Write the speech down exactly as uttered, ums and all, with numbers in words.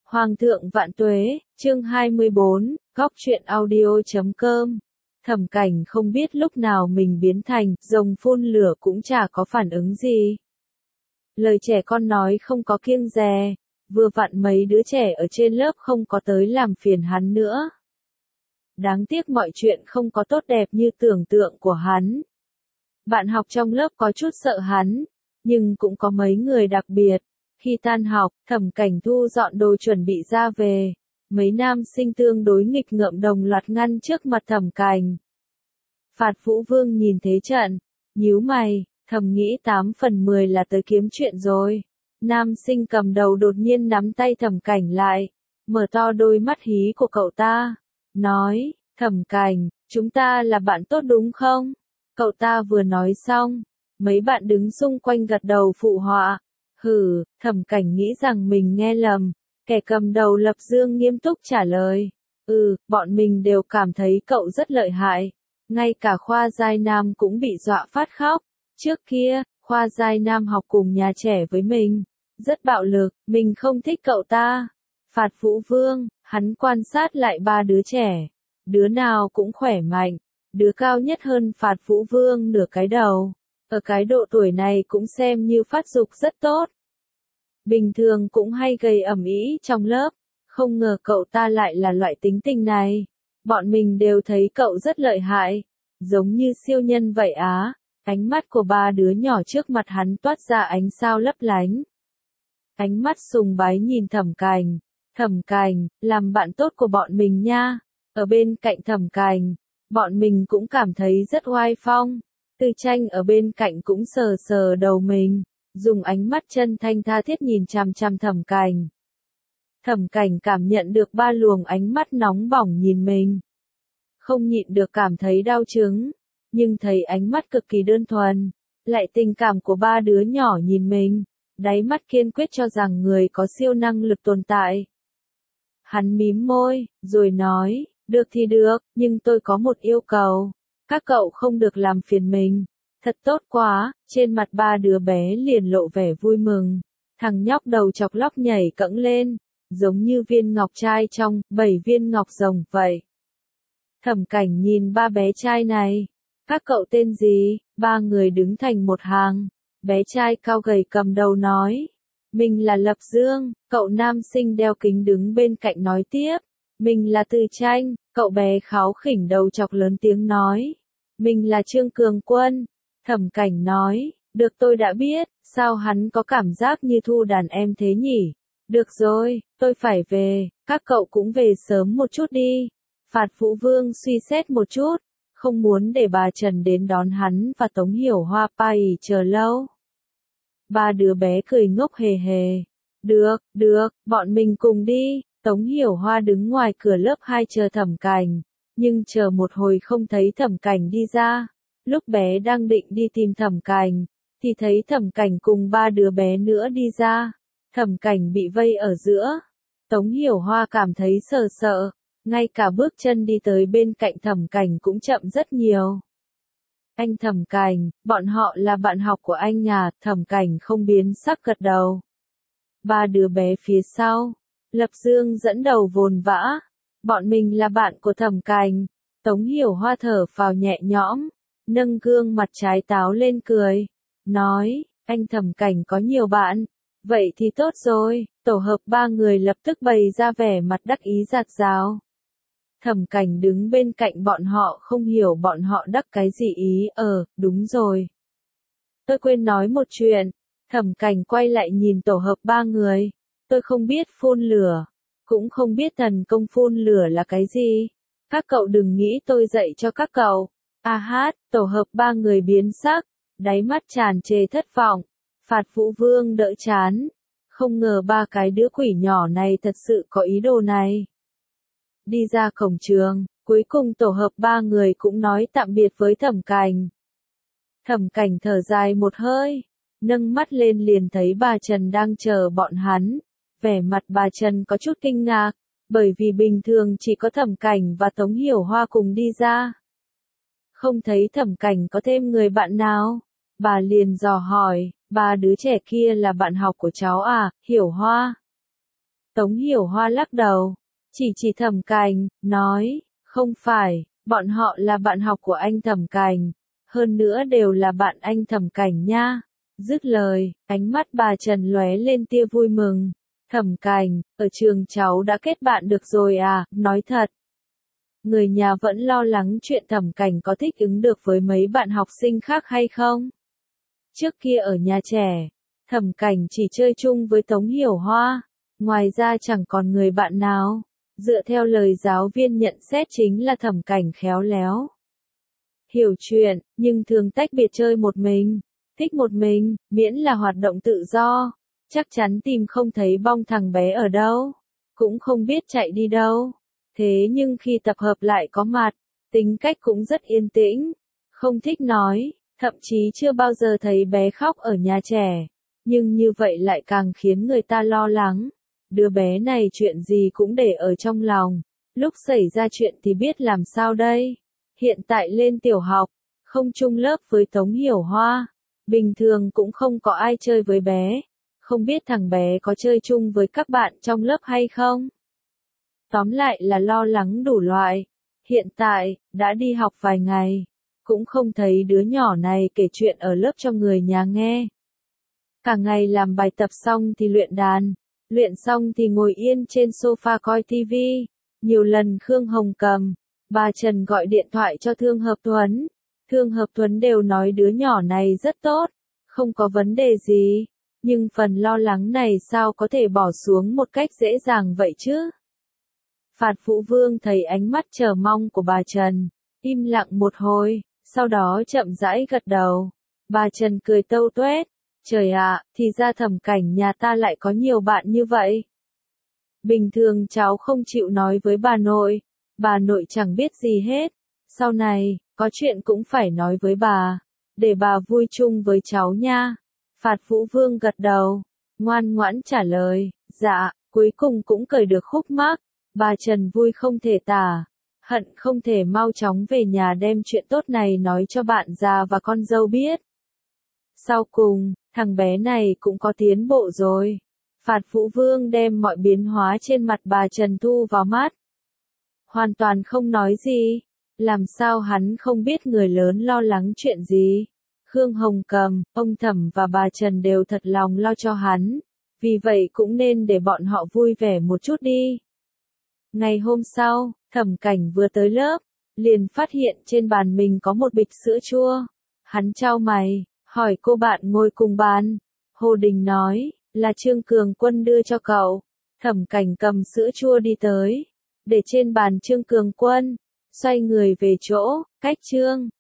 Hoàng thượng vạn tuế, chương hai mươi bốn, góc truyện audio chấm com. Thẩm Cảnh không biết lúc nào mình biến thành rồng phun lửa cũng chả có phản ứng gì. Lời trẻ con nói không có kiêng dè, vừa vặn mấy đứa trẻ ở trên lớp không có tới làm phiền hắn nữa. Đáng tiếc mọi chuyện không có tốt đẹp như tưởng tượng của hắn. Bạn học trong lớp có chút sợ hắn, nhưng cũng có mấy người đặc biệt. Khi tan học, Thẩm Cảnh thu dọn đồ chuẩn bị ra về. Mấy nam sinh tương đối nghịch ngợm đồng loạt ngăn trước mặt Thẩm Cảnh. Phạt Vũ Vương nhìn thế trận, nhíu mày, thầm nghĩ tám phần mười là tới kiếm chuyện rồi. Nam sinh cầm đầu đột nhiên nắm tay Thẩm Cảnh lại, mở to đôi mắt hí của cậu ta, nói, Thẩm Cảnh, chúng ta là bạn tốt đúng không? Cậu ta vừa nói xong, mấy bạn đứng xung quanh gật đầu phụ họa. Hừ, Thẩm Cảnh nghĩ rằng mình nghe lầm, kẻ cầm đầu Lập Dương nghiêm túc trả lời. Ừ, bọn mình đều cảm thấy cậu rất lợi hại. Ngay cả Khoa Giai Nam cũng bị dọa phát khóc. Trước kia, Khoa Giai Nam học cùng nhà trẻ với mình. Rất bạo lực, mình không thích cậu ta. Phạt Vũ Vương, hắn quan sát lại ba đứa trẻ. Đứa nào cũng khỏe mạnh. Đứa cao nhất hơn Phạt Vũ Vương nửa cái đầu. Ở cái độ tuổi này cũng xem như phát dục rất tốt. Bình thường cũng hay gây ầm ĩ trong lớp, không ngờ cậu ta lại là loại tính tình này. Bọn mình đều thấy cậu rất lợi hại, giống như siêu nhân vậy á. Ánh mắt của ba đứa nhỏ trước mặt hắn toát ra ánh sao lấp lánh. Ánh mắt sùng bái nhìn Thẩm Cảnh. Thẩm Cảnh, làm bạn tốt của bọn mình nha. Ở bên cạnh Thẩm Cảnh, bọn mình cũng cảm thấy rất oai phong. Tư Tranh ở bên cạnh cũng sờ sờ đầu mình, dùng ánh mắt chân thanh tha thiết nhìn chằm chằm Thẩm Cảnh. Thẩm Cảnh cảm nhận được ba luồng ánh mắt nóng bỏng nhìn mình. Không nhịn được cảm thấy đau chứng, nhưng thấy ánh mắt cực kỳ đơn thuần, lại tình cảm của ba đứa nhỏ nhìn mình, đáy mắt kiên quyết cho rằng người có siêu năng lực tồn tại. Hắn mím môi, rồi nói, được thì được, nhưng tôi có một yêu cầu. Các cậu không được làm phiền mình. Thật tốt quá, trên mặt ba đứa bé liền lộ vẻ vui mừng. Thằng nhóc đầu chọc lóc nhảy cẫng lên, giống như viên ngọc trai trong bảy viên ngọc rồng vậy. Thẩm Cảnh nhìn ba bé trai này. Các cậu tên gì? Ba người đứng thành một hàng. Bé trai cao gầy cầm đầu nói. Mình là Lập Dương. Cậu nam sinh đeo kính đứng bên cạnh nói tiếp. Mình là Tư Tranh. Cậu bé kháu khỉnh đầu chọc lớn tiếng nói. Mình là Trương Cường Quân. Thẩm Cảnh nói, được tôi đã biết, sao hắn có cảm giác như thu đàn em thế nhỉ? Được rồi, tôi phải về, các cậu cũng về sớm một chút đi. Phạt Vũ Vương suy xét một chút, không muốn để bà Trần đến đón hắn và Tống Hiểu Hoa Pai chờ lâu. Ba đứa bé cười ngốc hề hề. Được, được, bọn mình cùng đi. Tống Hiểu Hoa đứng ngoài cửa lớp hai chờ Thẩm Cảnh. Nhưng chờ một hồi không thấy Thẩm Cảnh đi ra. Lúc bé đang định đi tìm Thẩm Cảnh, thì thấy Thẩm Cảnh cùng ba đứa bé nữa đi ra. Thẩm Cảnh bị vây ở giữa. Tống Hiểu Hoa cảm thấy sợ sợ, ngay cả bước chân đi tới bên cạnh Thẩm Cảnh cũng chậm rất nhiều. Anh Thẩm Cảnh, bọn họ là bạn học của anh à? Thẩm Cảnh không biến sắc gật đầu. Ba đứa bé phía sau, Lập Dương dẫn đầu vồn vã. Bọn mình là bạn của Thẩm Cảnh. Tống Hiểu Hoa thở phào nhẹ nhõm, nâng gương mặt trái táo lên cười, nói, anh Thẩm Cảnh có nhiều bạn, vậy thì tốt rồi. Tổ hợp ba người lập tức bày ra vẻ mặt đắc ý rạt rào. Thẩm Cảnh đứng bên cạnh bọn họ không hiểu bọn họ đắc cái gì ý. Ờ, đúng rồi. Tôi quên nói một chuyện. Thẩm Cảnh quay lại nhìn tổ hợp ba người. Tôi không biết phun lửa, cũng không biết thần công phun lửa là cái gì. Các cậu đừng nghĩ tôi dạy cho các cậu. A hát, tổ hợp ba người biến sắc, đáy mắt tràn trề thất vọng. Phạt Vũ Vương đỡ chán. Không ngờ ba cái đứa quỷ nhỏ này thật sự có ý đồ này. Đi ra cổng trường, cuối cùng tổ hợp ba người cũng nói tạm biệt với Thẩm Cảnh. Thẩm Cảnh thở dài một hơi, nâng mắt lên liền thấy bà Trần đang chờ bọn hắn. Vẻ mặt bà Trần có chút kinh ngạc, bởi vì bình thường chỉ có Thẩm Cảnh và Tống Hiểu Hoa cùng đi ra. Không thấy Thẩm Cảnh có thêm người bạn nào. Bà liền dò hỏi, ba đứa trẻ kia là bạn học của cháu à, Hiểu Hoa? Tống Hiểu Hoa lắc đầu, chỉ chỉ Thẩm Cảnh, nói, không phải, bọn họ là bạn học của anh Thẩm Cảnh, hơn nữa đều là bạn anh Thẩm Cảnh nha. Dứt lời, ánh mắt bà Trần lóe lên tia vui mừng. Thẩm Cảnh, ở trường cháu đã kết bạn được rồi à, nói thật. Người nhà vẫn lo lắng chuyện Thẩm Cảnh có thích ứng được với mấy bạn học sinh khác hay không. Trước kia ở nhà trẻ, Thẩm Cảnh chỉ chơi chung với Tống Hiểu Hoa, ngoài ra chẳng còn người bạn nào. Dựa theo lời giáo viên nhận xét chính là Thẩm Cảnh khéo léo, hiểu chuyện, nhưng thường tách biệt chơi một mình, thích một mình, miễn là hoạt động tự do, chắc chắn tìm không thấy bong thằng bé ở đâu, cũng không biết chạy đi đâu. Thế nhưng khi tập hợp lại có mặt, tính cách cũng rất yên tĩnh, không thích nói, thậm chí chưa bao giờ thấy bé khóc ở nhà trẻ, nhưng như vậy lại càng khiến người ta lo lắng. Đứa bé này chuyện gì cũng để ở trong lòng, lúc xảy ra chuyện thì biết làm sao đây. Hiện tại lên tiểu học, không chung lớp với Tống Hiểu Hoa, bình thường cũng không có ai chơi với bé, không biết thằng bé có chơi chung với các bạn trong lớp hay không. Tóm lại là lo lắng đủ loại. Hiện tại, đã đi học vài ngày, cũng không thấy đứa nhỏ này kể chuyện ở lớp cho người nhà nghe. Cả ngày làm bài tập xong thì luyện đàn, luyện xong thì ngồi yên trên sofa coi tivi. Nhiều lần Khương Hồng Cầm, bà Trần gọi điện thoại cho Thương Hợp Tuấn. Thương Hợp Tuấn đều nói đứa nhỏ này rất tốt, không có vấn đề gì, nhưng phần lo lắng này sao có thể bỏ xuống một cách dễ dàng vậy chứ? Phạt Vũ Vương thấy ánh mắt chờ mong của bà Trần, im lặng một hồi, sau đó chậm rãi gật đầu. Bà Trần cười tâu tuét, trời ạ, thì ra Thẩm Cảnh nhà ta lại có nhiều bạn như vậy. Bình thường cháu không chịu nói với bà nội, bà nội chẳng biết gì hết, sau này, có chuyện cũng phải nói với bà, để bà vui chung với cháu nha. Phạt Vũ Vương gật đầu, ngoan ngoãn trả lời, dạ, cuối cùng cũng cởi được khúc mắc. Bà Trần vui không thể tả, hận không thể mau chóng về nhà đem chuyện tốt này nói cho bạn già và con dâu biết. Sau cùng, thằng bé này cũng có tiến bộ rồi. Phạt Vũ Vương đem mọi biến hóa trên mặt bà Trần thu vào mắt. Hoàn toàn không nói gì, làm sao hắn không biết người lớn lo lắng chuyện gì. Khương Hồng Cầm, ông Thẩm và bà Trần đều thật lòng lo cho hắn, vì vậy cũng nên để bọn họ vui vẻ một chút đi. Ngày hôm sau, Thẩm Cảnh vừa tới lớp, liền phát hiện trên bàn mình có một bịch sữa chua. Hắn chau mày, hỏi cô bạn ngồi cùng bàn. Hồ Đình nói, là Trương Cường Quân đưa cho cậu. Thẩm Cảnh cầm sữa chua đi tới, để trên bàn Trương Cường Quân, xoay người về chỗ, cách Trương